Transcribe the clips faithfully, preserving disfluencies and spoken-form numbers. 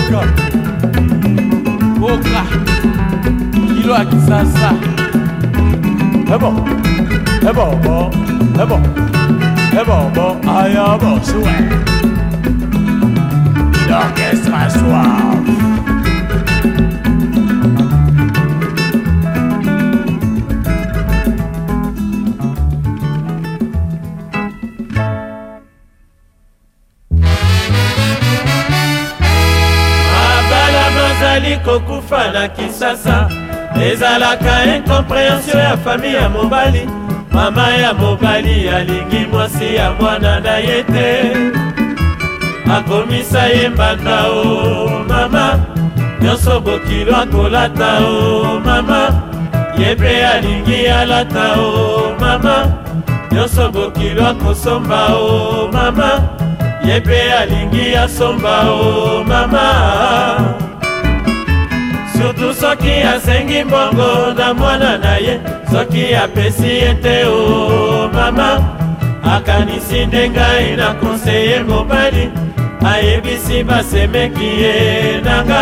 Boka Boka Kilo ya kisasa. Eh bon, eh bon, bon, eh bon, eh bon, bon, aïe, ah bon, souhait. L'orchestre a soif. Bazali kokufa na kisasa ezalaka incompréhension ya famille ya mobali. Mama ya mobali alingi mwasi ya mwana na ye te, akomisa ye mbanda o mama, nyonso bokilo akolata o mama, ye mpe alingi alata o mama, nyonso bokilo akosomba o mama, ye mpe alingi asomba o mama. Surtout soki asengi mbongo na mwana na ye, soki apesi ye te o mama, akanisi nde ngai na konseye mobali, ayebisi basemeki ye nanga.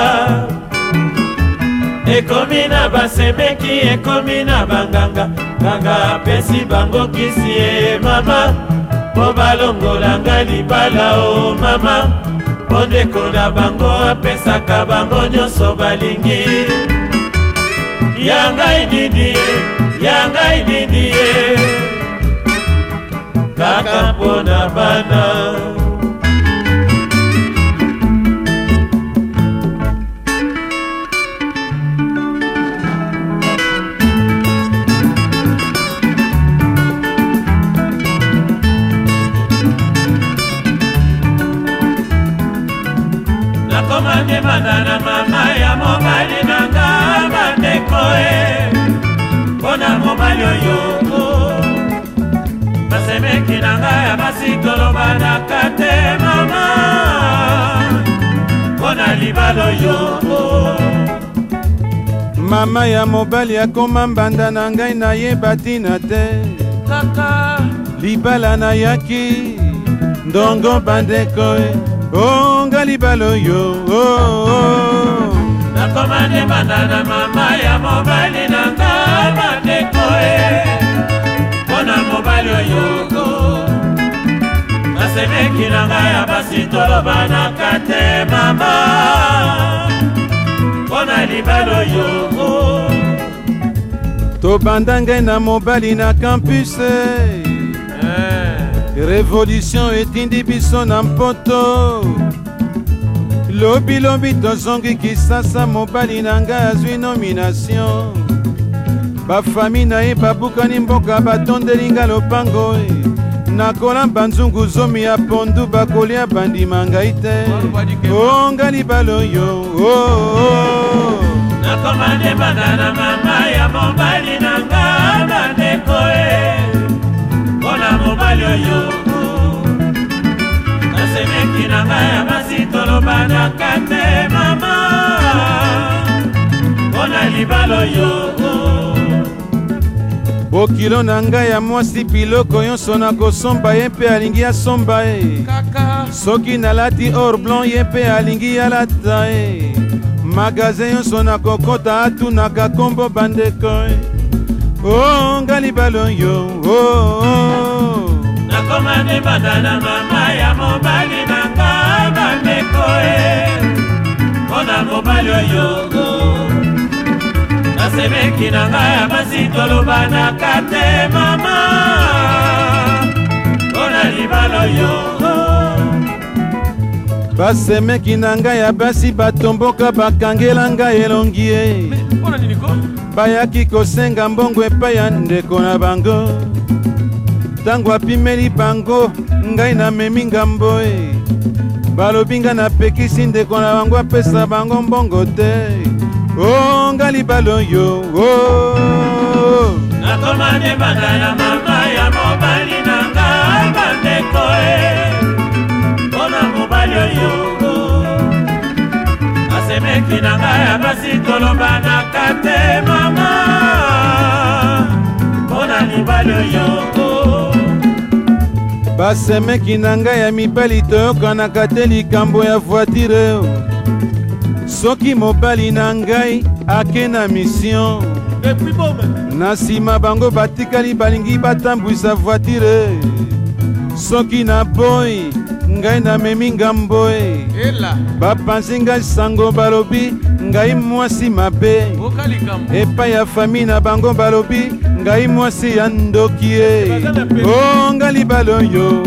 Ekomi na basemeki, ekomi na banganga, nganga apesi bango kisi ye mama, po balongola nga libala o mama, ondeko na bango apesaka bango nyonso balingi. Yangai nini ye, yangai nini ye, kaka mpona bana. Nakomande bandana mama ya mobali nanga bandeko e, mpona mobali oyo basemeki nanga ya basi tolobanaka te mama, mpona libala oyo. Mama ya mobali akoma mbanda na ngai nayeba tina te, kaka libala na yaki ndongo bandeko e, oh nga libala oyo oh, oh. Nakomande bandana mama ya mobali nanga bandeko e, mpona mobali oyo basemeki nanga ya basi tolobanaka te mama, mpona libala oyo. Tobanda ngai na mobali na campus eh. Révolution etindi biso na mpoto, lobi lobi tozongi kisasa, mobali na ngai azwi nomination, bafami na ye babukani mboka batondeli nga lopango e, nakolamba nzungu zomi ya pondu bakolia bandima ngai te, o nga libala oyo oh, oh. Nakomande bandana mama ya mobali na nga bandeko e, mpona mobali oyo nasemeki na ngai ya basi tolobanaka te mama, mpona libala oyo. Bokilo na ngai ya mwasi biloko nyonso nakosomba, ye mpe alingi asomba e, soki nalati or blanc ye mpe alingi alata e, magasin nyonso nakokota atunaka kombo bandeko e, oh nga libala oyo oh, oh. Nakomande bandana mama ya mobali nanga bandeko e, mpona mobali oyo nasemeki nanga ya basi tolobanaka te mama, mpona libala oyo. Basemeki na ngai ya basi batomboka bakangela ngai elongi e, bayaki kosenga mbongo epai ya ndeko na bango, ntango apimeli bango ngai namemi ngambo e, balobi nga napekisi ndeko na bango apesa bango mbongo te, o nga libala oyo oh. Nakomande bandana mama ya mobali nanga bandeko e, mpona mobali oyo asemeki nanga ya basi tolobanaka te mama, mpona libala oyo. Basemeki na ngai ya mibali toyokanaka te likambo ya voitire, soki mobali na ngai ake na mission na nsima bango batikali balingi batambwisa voitire soki na boy ngai namemi ngambo e bapanzi ngai sango balobi ngai mwasi mabe epai ya fami na bango balobi ngai mwasi ya ndoki e o ngai libala oyo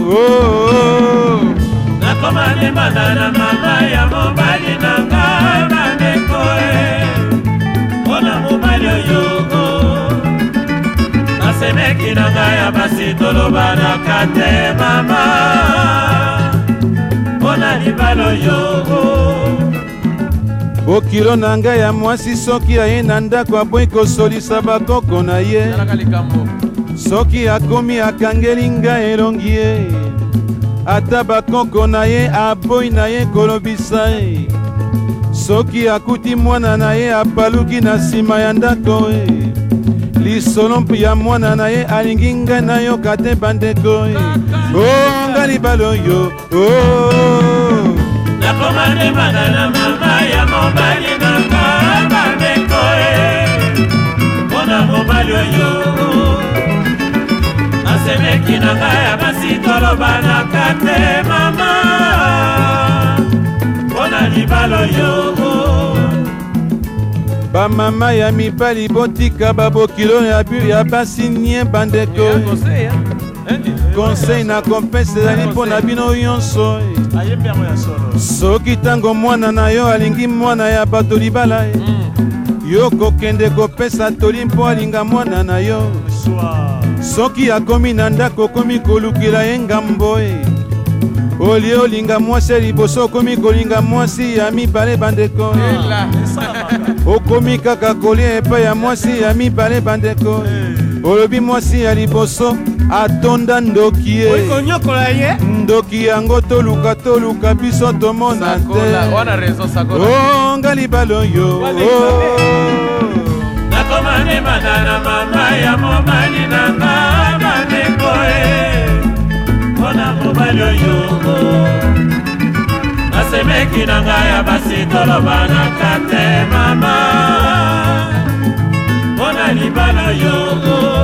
nakoma nembanda na mama ya mobali na ngai bandeko e mpona mobali oyo nasemeki na ngai ya basi tolobanaka te mama mpona libala oyo bokilo na ngai ya mwasi soki aye na ndako aboyi kosolisa bakoko na ye soki akomi akangeli ngai elongi ye ata bakoko na ye aboyi na ye kolobisa ye soki akuti mwana na ye apaluki na nsima ya ndako e lisolo ya mwana na ye alingi ngai nayoka te bandeko e o ngai libala oyo nakoma ndembanda na mama ya mobali na ngai bandeko e mpona mobali oyo nasemeki na ngai ya basi tolobanaka te mama mpona libala oyo bamama ya mibali botika babokilo ya basi nye bandeko conseil na kopesa ezali mpo na bino nyonso soki ntango mwana na yo alingi mwana ya bato libala e yo kokende kopesa toli mpo alinga mwana na yo soki akomi na ndako okomi kolukila ye ngambo e olie olinga mwasi liboso okomi kolinga mwasi ya mibale bandeko okomi kaka kolia epai ya mwasi ya mibale bandeko olobi mwasi ya liboso atonda ndoki ye ndoki yango toluka toluka biso tomona te o ngai libala oyo nakoma ndembanda na mama ya mobali na ngai bandeko e mpona mobali oyo nasemeki na ngai ya basi tolobanaka te mama mpona libala oyo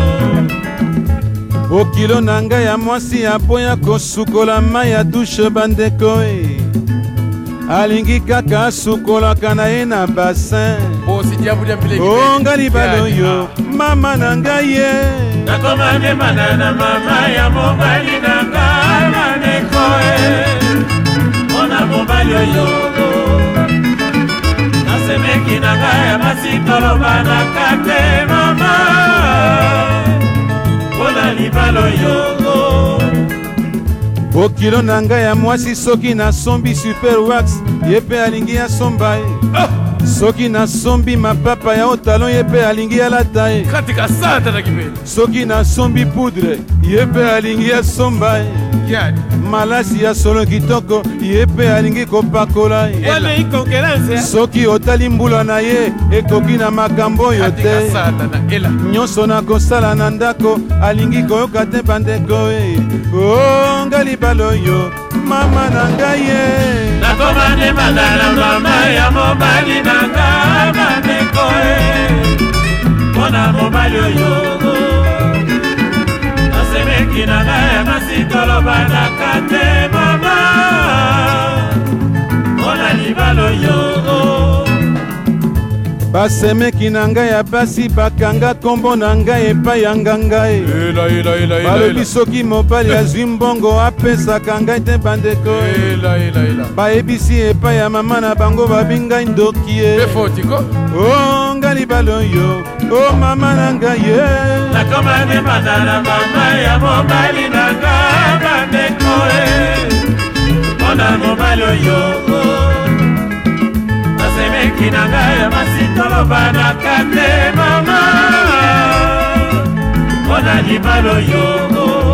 bokilo na ngai ya mwasi apoya kosukola mai ya dushe bandeko e alingi kaka asukolaka na ye na basin o ngai libala oyo mama na ngai ye nakoma ndembanda na mama ya mobali na ngai bandeko e mpona mobali oyo nasemeki na ngai ya basi tolobanaka te mama mpona libala oyo bokilo na ngai ya mwasi soki nasombi super wax ye mpe alingi asomba ye soki nasombi mapapa ya otalon ye mpe alingi alata ye soki nasombi poudre ye mpe alingi asomba ye malasi ya solo kitoko ye mpe alingi kopakola ye soki otali mbula na ye ekoki na makambo oyo te nyonso na kosala na ndako alingi koyoka te bandeko e o ngai libala oyo mama na ngai ye nakoma ndembanda na mama ya mobali na ngai bandeko e mpona mobali oyo nasemeki na ngai ya basi tolobanaka te mama mpona libala oyo basemeki na ngai ya basi bakanga nkombo na ngai epai ya nganga e balobi soki mobali azwi mbongo apesaka ngai te bandeko bayebisi epai ya mama na bango babi ngai ndoki e o ngai libala oyo o mama na ngai ye nakoma ndembanda na mama ya mobali na ngai bandeko e mpona mobali oyo nasemeki na ngai ya basi tolobanaka te mama mpona libala oyo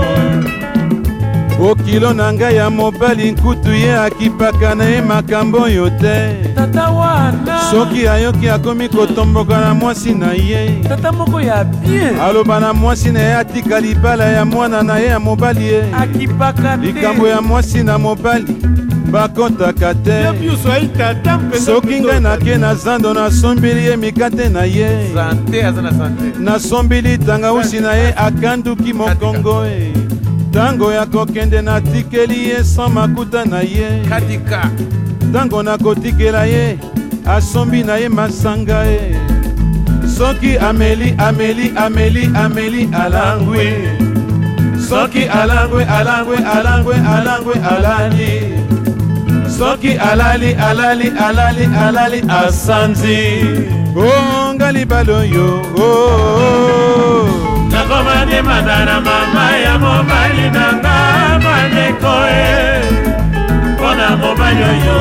bokilo na ngai ya mobali nkutu ye akipaka na ye makambo oyo te soki ayoki akomi kotomboka na mwasi na ye aloba na mwasi na ye atika libala ya mwana na ye ya mobali ye likambo ya mwasi na mobali bakotaka te. Soki ngai nake na zando nasombeli ye mikate na ye, nasombeli tangausi na ye akanduki mokongo e. Tango ya kokende natikeli ye sans makuta na ye, tango nakotikela ye asombi na ye masanga e. Soki ameli ameli ameli ameli alangwe, soki alangwe alangwe alangwe alangwe alali, soki alali alali alali alali asanzi. Oh ngali baloyo oh nakomane madara mama ya mobali nanga maneko e pona mobali oyo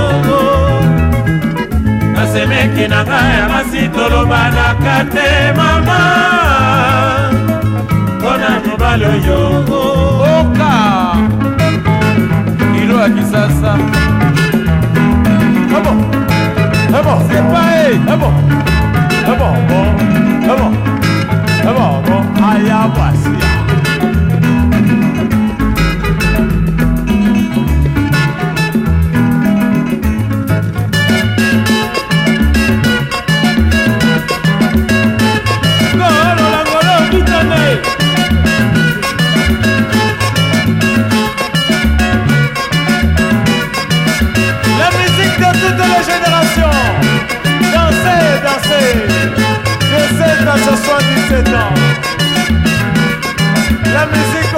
nasemeki nanga ya masi tolobanaka te mama pona mobali oyo oka kilo ya kisasa. Ah bon, ah bon, c'est pas ah bon, ah bon, bon, ah bon, ah bon, bon, aya voici. soixante-dix-sept ans. La musique